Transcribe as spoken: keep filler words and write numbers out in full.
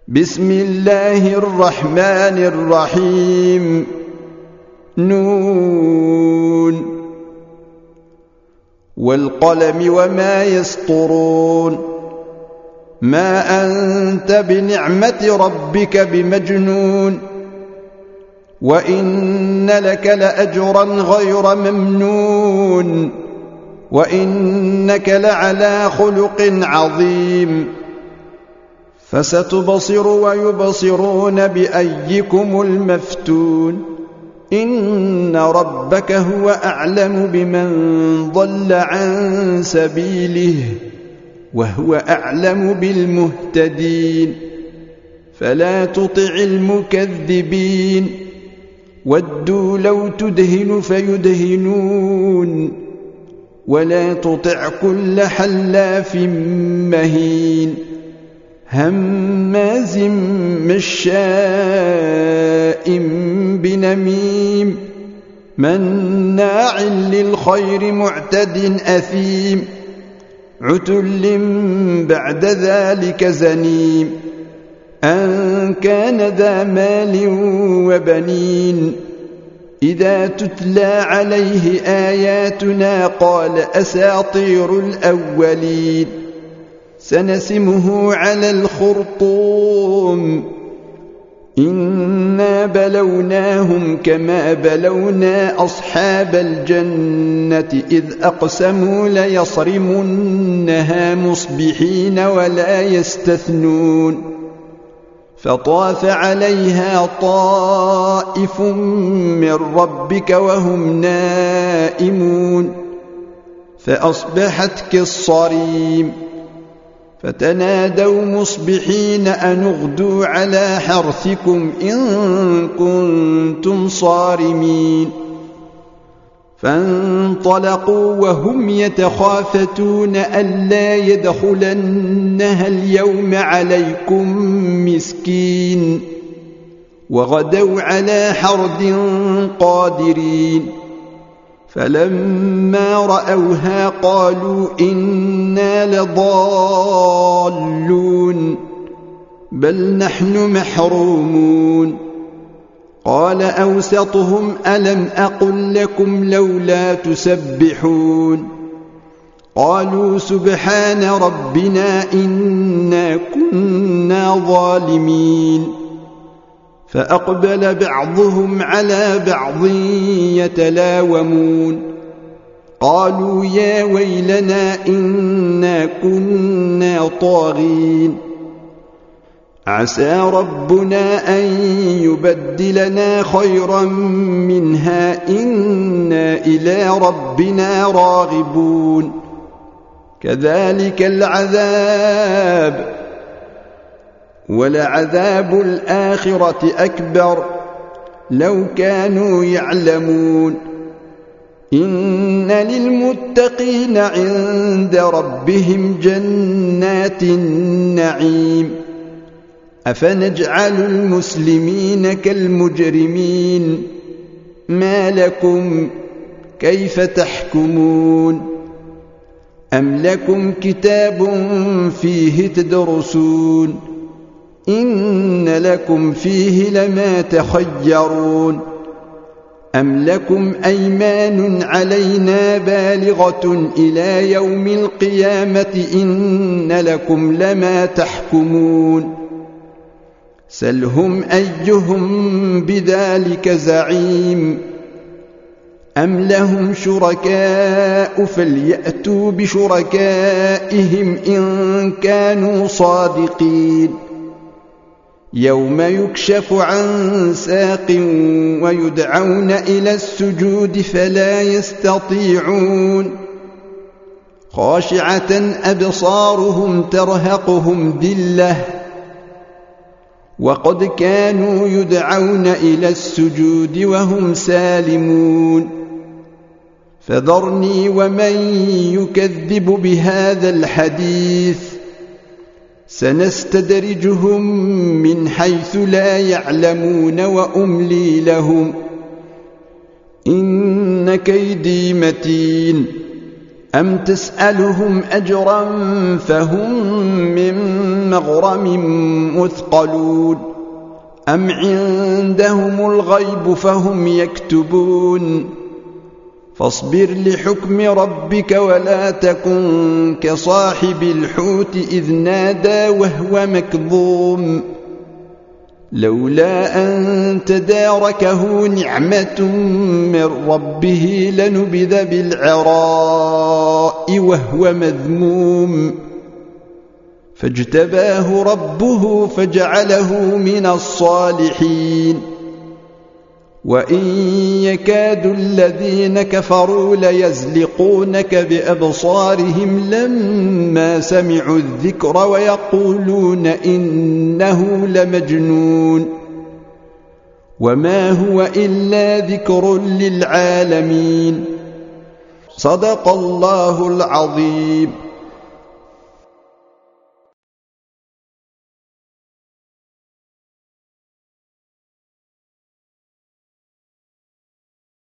بسم الله الرحمن الرحيم. نون والقلم وما يسطرون. ما أنت بنعمة ربك بمجنون، وإن لك لأجرا غير ممنون، وإنك لعلى خلق عظيم. فستبصر ويبصرون بأيكم المفتون. إن ربك هو أعلم بمن ضل عن سبيله وهو أعلم بالمهتدين. فلا تطع المكذبين، ودوا لو تدهن فيدهنون، ولا تطع كل حلاف مهين هماز مشاء بنميم مناع للخير معتد أثيم عتل بعد ذلك زنيم أن كان ذا مال وبنين. إذا تتلى عليه آياتنا قال أساطير الأولين. سنسمه على الخرطوم. إنا بلوناهم كما بلونا أصحاب الجنة إذ أقسموا ليصرمنها مصبحين ولا يستثنون. فطاف عليها طائف من ربك وهم نائمون، فأصبحت كالصريم. فتنادوا مصبحين أن اغدوا على حرثكم إن كنتم صارمين. فانطلقوا وهم يتخافتون ألا يدخلنها اليوم عليكم مسكين، وغدوا على حرد قادرين. فلما رأوها قالوا إنا لضالون بل نحن محرومون. قال أوسطهم ألم أقل لكم لولا تسبحون. قالوا سبحان ربنا إنا كنا ظالمين. فأقبل بعضهم على بعض يتلاومون. قالوا يا ويلنا إنا كنا طاغين. عسى ربنا أن يبدلنا خيرا منها إنا إلى ربنا راغبون. كذلك العذاب، ولعذاب الآخرة أكبر لو كانوا يعلمون. إن للمتقين عند ربهم جنات النعيم. أفنجعل المسلمين كالمجرمين؟ ما لكم كيف تحكمون؟ أم لكم كتاب فيه تدرسون؟ إن لكم فيه لما تخيرون. أم لكم أيمان علينا بالغة إلى يوم القيامة إن لكم لما تحكمون. سلهم أيهم بذلك زعيم. أم لهم شركاء فليأتوا بشركائهم إن كانوا صادقين. يوم يكشف عن ساق ويدعون إلى السجود فلا يستطيعون. خاشعة أبصارهم ترهقهم ذلة وقد كانوا يدعون إلى السجود وهم سالمون. فذرني ومن يكذب بهذا الحديث سنستدرجهم من حيث لا يعلمون وأملي لهم إن كيدي متين. أم تسألهم أجرا فهم من مغرم مثقلون أم عندهم الغيب فهم يكتبون فاصبر لحكم ربك ولا تكن كصاحب الحوت إذ نادى وهو مكظوم لولا أن تداركه نعمة من ربه لنبذ بالعراء وهو مذموم فاجتباه ربه فجعله من الصالحين وإن يكاد الذين كفروا ليزلقونك بأبصارهم لما سمعوا الذكر ويقولون إنه لمجنون وما هو إلا ذكر للعالمين صدق الله العظيم.